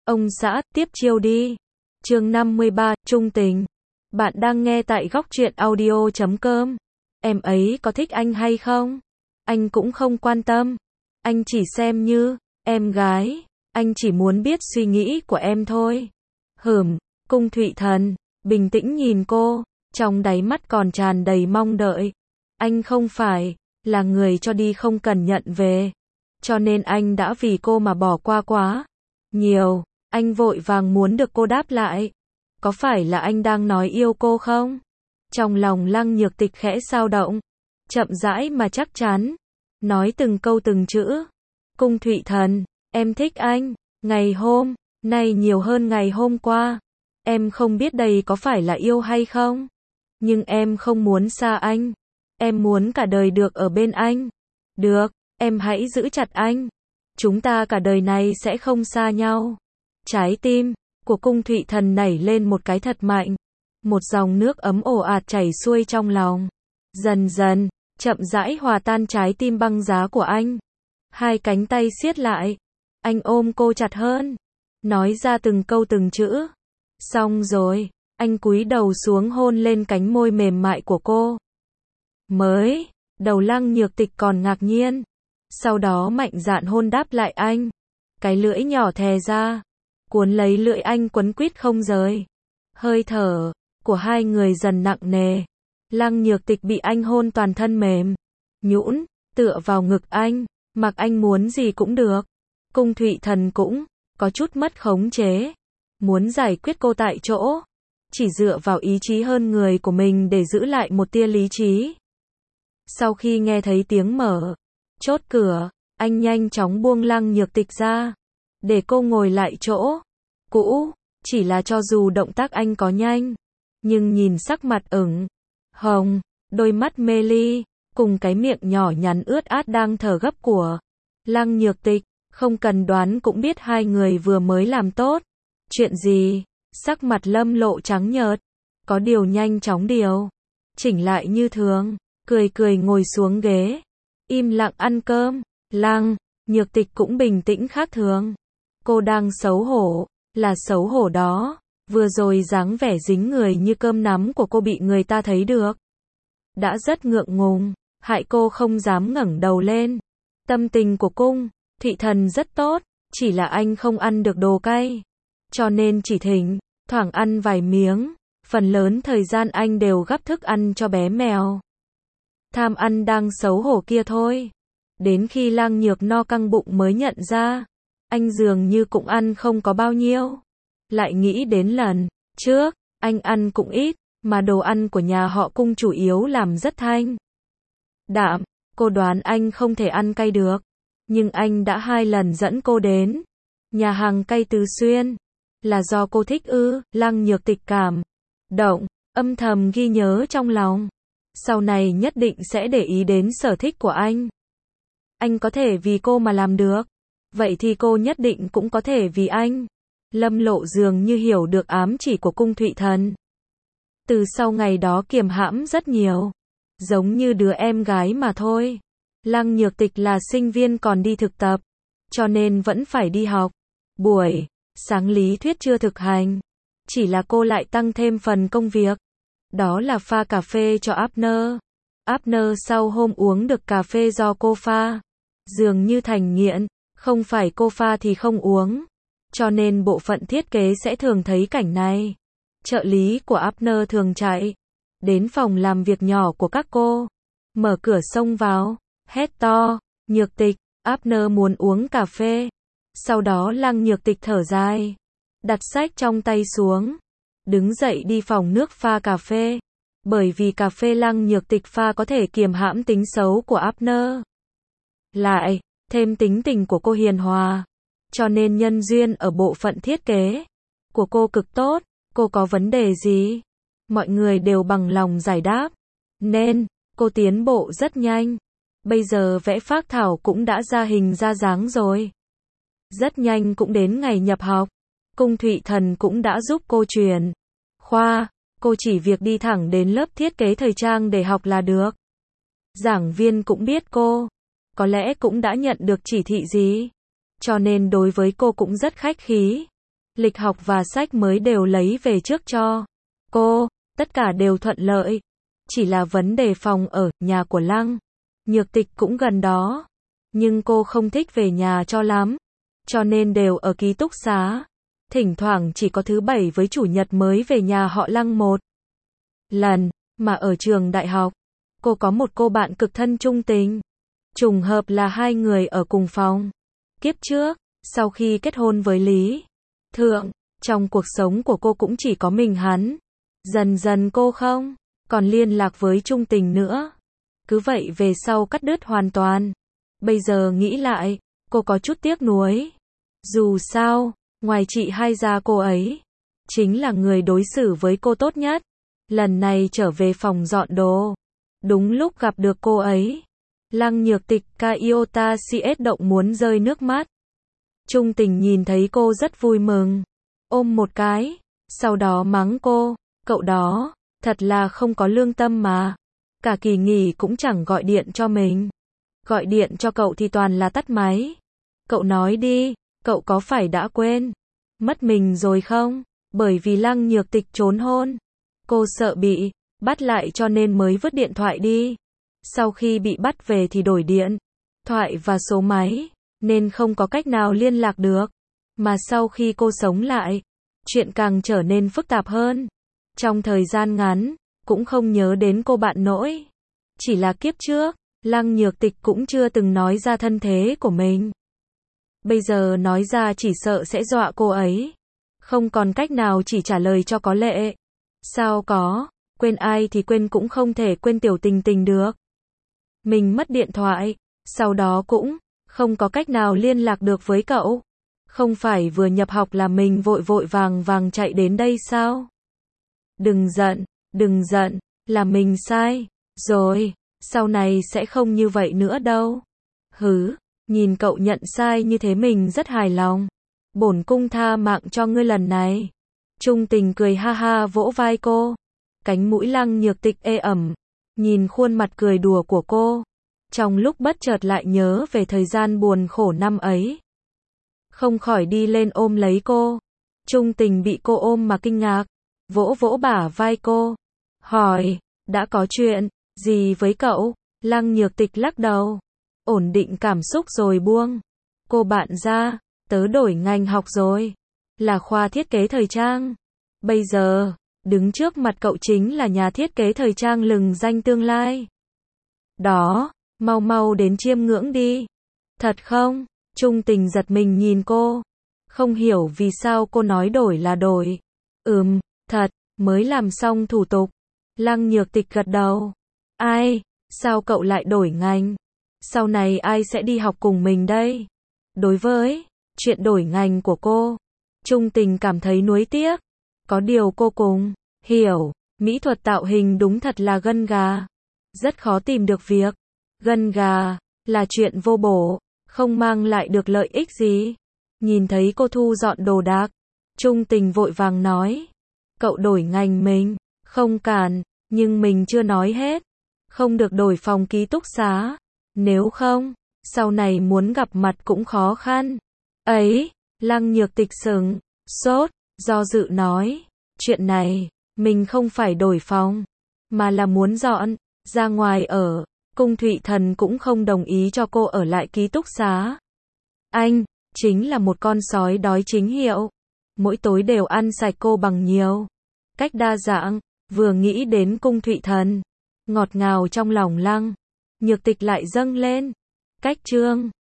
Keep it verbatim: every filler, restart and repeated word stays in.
Ông xã, tiếp chiêu đi. Chương năm mươi ba, Trung tình. Bạn đang nghe tại góc truyện audio chấm com. Em ấy có thích anh hay không? Anh cũng không quan tâm. Anh chỉ xem như em gái. Anh chỉ muốn biết suy nghĩ của em thôi. Hửm, Cung Thụy Thần bình tĩnh nhìn cô, trong đáy mắt còn tràn đầy mong đợi. Anh không phải là người cho đi không cần nhận về, cho nên anh đã vì cô mà bỏ qua quá nhiều. Anh vội vàng muốn được cô đáp lại. Có phải là anh đang nói yêu cô không? Trong lòng Lăng Nhược Tịch khẽ dao động, chậm rãi mà chắc chắn, nói từng câu từng chữ. Cung Thụy Thần, em thích anh, ngày hôm nay nhiều hơn ngày hôm qua. Em không biết đây có phải là yêu hay không, nhưng em không muốn xa anh. Em muốn cả đời được ở bên anh. Được, em hãy giữ chặt anh. Chúng ta cả đời này sẽ không xa nhau. Trái tim của Cung Thụy Thần nảy lên một cái thật mạnh. Một dòng nước ấm ồ ạt chảy xuôi trong lòng. Dần dần, chậm rãi hòa tan trái tim băng giá của anh. Hai cánh tay siết lại. Anh ôm cô chặt hơn, nói ra từng câu từng chữ. Xong rồi, anh cúi đầu xuống hôn lên cánh môi mềm mại của cô. Mới đầu Lăng Nhược Tịch còn ngạc nhiên, sau đó mạnh dạn hôn đáp lại anh. Cái lưỡi nhỏ thè ra, cuốn lấy lưỡi anh quấn quýt không rời. Hơi thở của hai người dần nặng nề. Lăng Nhược Tịch bị anh hôn toàn thân mềm nhũn, tựa vào ngực anh, mặc anh muốn gì cũng được. Cung Thụy Thần cũng có chút mất khống chế, muốn giải quyết cô tại chỗ, chỉ dựa vào ý chí hơn người của mình để giữ lại một tia lý trí. Sau khi nghe thấy tiếng mở chốt cửa, anh nhanh chóng buông Lăng Nhược Tịch ra, để cô ngồi lại chỗ cũ. Chỉ là cho dù động tác anh có nhanh, nhưng nhìn sắc mặt ửng hồng, đôi mắt mê ly, cùng cái miệng nhỏ nhắn ướt át đang thở gấp của Lăng Nhược Tịch, không cần đoán cũng biết hai người vừa mới làm tốt chuyện gì. Sắc mặt Lâm Lộ trắng nhợt, có điều nhanh chóng điều chỉnh lại như thường, cười cười ngồi xuống ghế, im lặng ăn cơm. Lăng Nhược Tịch cũng bình tĩnh khác thường. Cô đang xấu hổ, là xấu hổ đó, vừa rồi dáng vẻ dính người như cơm nắm của cô bị người ta thấy được, đã rất ngượng ngùng, hại cô không dám ngẩng đầu lên. Tâm tình của Cung Thụy Thần rất tốt, chỉ là anh không ăn được đồ cay, cho nên chỉ thỉnh thoảng ăn vài miếng, phần lớn thời gian anh đều gắp thức ăn cho bé mèo tham ăn đang xấu hổ kia thôi. Đến khi Lăng Nhược no căng bụng mới nhận ra, anh dường như cũng ăn không có bao nhiêu. Lại nghĩ đến lần trước, anh ăn cũng ít, mà đồ ăn của nhà họ Cung chủ yếu làm rất thanh đạm. Cô đoán anh không thể ăn cay được, nhưng anh đã hai lần dẫn cô đến nhà hàng cay Từ Xuyên. Là do cô thích ư? Lăng Nhược Tịch cảm động, âm thầm ghi nhớ trong lòng. Sau này nhất định sẽ để ý đến sở thích của anh. Anh có thể vì cô mà làm được, vậy thì cô nhất định cũng có thể vì anh. Lâm Lộ dường như hiểu được ám chỉ của Cung Thụy Thần. Từ sau ngày đó kiềm hãm rất nhiều, giống như đứa em gái mà thôi. Lăng Nhược Tịch là sinh viên còn đi thực tập, cho nên vẫn phải đi học. Buổi sáng lý thuyết chưa thực hành, chỉ là cô lại tăng thêm phần công việc. Đó là pha cà phê cho Abner. Abner sau hôm uống được cà phê do cô pha, dường như thành nghiện, không phải cô pha thì không uống. Cho nên bộ phận thiết kế sẽ thường thấy cảnh này. Trợ lý của Abner thường chạy đến phòng làm việc nhỏ của các cô, mở cửa xông vào, hét to, Nhược Tịch, Abner muốn uống cà phê. Sau đó Lăng Nhược Tịch thở dài, đặt sách trong tay xuống, đứng dậy đi phòng nước pha cà phê. Bởi vì cà phê Lăng Nhược Tịch pha có thể kiềm hãm tính xấu của Abner, lại thêm tính tình của cô hiền hòa, cho nên nhân duyên ở bộ phận thiết kế của cô cực tốt. Cô có vấn đề gì, mọi người đều bằng lòng giải đáp, nên cô tiến bộ rất nhanh. Bây giờ vẽ phác thảo cũng đã ra hình ra dáng rồi, rất nhanh cũng đến ngày nhập học. Cung Thụy Thần cũng đã giúp cô chuyển khoa, cô chỉ việc đi thẳng đến lớp thiết kế thời trang để học là được. Giảng viên cũng biết cô, có lẽ cũng đã nhận được chỉ thị gì, cho nên đối với cô cũng rất khách khí. lịch học và sách mới đều lấy về trước cho cô, tất cả đều thuận lợi. Chỉ là vấn đề phòng ở, nhà của Lăng Nhược Tịch cũng gần đó. Nhưng cô không thích về nhà cho lắm. Cho nên đều ở ký túc xá. Thỉnh thoảng chỉ có thứ bảy với chủ nhật mới về nhà họ Lăng một lần. Mà ở trường đại học, cô có một cô bạn cực thân Trung Tình. Trùng hợp là hai người ở cùng phòng. Kiếp trước, sau khi kết hôn với Lý Thượng, trong cuộc sống của cô cũng chỉ có mình hắn. Dần dần cô không còn liên lạc với Trung Tình nữa. Cứ vậy về sau cắt đứt hoàn toàn. Bây giờ nghĩ lại, cô có chút tiếc nuối. Dù sao, ngoài chị hai ra cô ấy chính là người đối xử với cô tốt nhất. Lần này trở về phòng dọn đồ, đúng lúc gặp được cô ấy. Lăng Nhược Tịch Kaiota cs động muốn rơi nước mắt. Trung Tình nhìn thấy cô rất vui mừng, ôm một cái, sau đó mắng cô, cậu đó, thật là không có lương tâm mà. Cả kỳ nghỉ cũng chẳng gọi điện cho mình. Gọi điện cho cậu thì toàn là tắt máy. Cậu nói đi, cậu có phải đã quên mất mình rồi không? Bởi vì Lăng Nhược Tịch trốn hôn, cô sợ bị bắt lại cho nên mới vứt điện thoại đi. Sau khi bị bắt về thì đổi điện thoại và số máy, nên không có cách nào liên lạc được. Mà sau khi cô sống lại, chuyện càng trở nên phức tạp hơn. Trong thời gian ngắn, cũng không nhớ đến cô bạn nỗi. Chỉ là kiếp trước, Lăng Nhược Tịch cũng chưa từng nói ra thân thế của mình. Bây giờ nói ra chỉ sợ sẽ dọa cô ấy. Không còn cách nào chỉ trả lời cho có lệ. Sao có, quên ai thì quên cũng không thể quên Tiểu Tình Tình được. Mình mất điện thoại, sau đó cũng không có cách nào liên lạc được với cậu. Không phải vừa nhập học là mình vội vội vàng vàng chạy đến đây sao? Đừng giận, đừng giận, là mình sai rồi, sau này sẽ không như vậy nữa đâu. Hứ, nhìn cậu nhận sai như thế mình rất hài lòng. Bổn cung tha mạng cho ngươi lần này. Trung Tình cười ha ha vỗ vai cô. Cánh mũi Lăng Nhược Tịch ê ẩm, nhìn khuôn mặt cười đùa của cô. Trong lúc bất chợt lại nhớ về thời gian buồn khổ năm ấy. Không khỏi đi lên ôm lấy cô. Trung Tình bị cô ôm mà kinh ngạc, vỗ vỗ bả vai cô, hỏi, đã có chuyện gì với cậu? Lăng Nhược Tịch lắc đầu, ổn định cảm xúc rồi buông cô bạn ra, tớ đổi ngành học rồi, là khoa thiết kế thời trang. Bây giờ, đứng trước mặt cậu chính là nhà thiết kế thời trang lừng danh tương lai. Đó, mau mau đến chiêm ngưỡng đi. Thật không? Trung Tình giật mình nhìn cô, không hiểu vì sao cô nói đổi là đổi. Ừm, thật, mới làm xong thủ tục. Lăng Nhược Tịch gật đầu. Ai, sao cậu lại đổi ngành? Sau này ai sẽ đi học cùng mình đây? Đối với chuyện đổi ngành của cô, Trung Tình cảm thấy nuối tiếc. Có điều cô cùng hiểu, mỹ thuật tạo hình đúng thật là gân gà. Rất khó tìm được việc. Gân gà là chuyện vô bổ, không mang lại được lợi ích gì. Nhìn thấy cô thu dọn đồ đạc, Trung Tình vội vàng nói, cậu đổi ngành mình không cản, nhưng mình chưa nói hết. Không được đổi phòng ký túc xá. Nếu không, sau này muốn gặp mặt cũng khó khăn. Ấy, Lăng Nhược Tịch sững sốt, do dự nói, chuyện này, mình không phải đổi phòng, mà là muốn dọn ra ngoài ở. Cung Thụy Thần cũng không đồng ý cho cô ở lại ký túc xá. Anh, chính là một con sói đói chính hiệu. Mỗi tối đều ăn sạch cô bằng nhiều cách đa dạng. Vừa nghĩ đến Cung Thụy Thần, ngọt ngào trong lòng Lăng Nhược Tịch lại dâng lên. Cách chương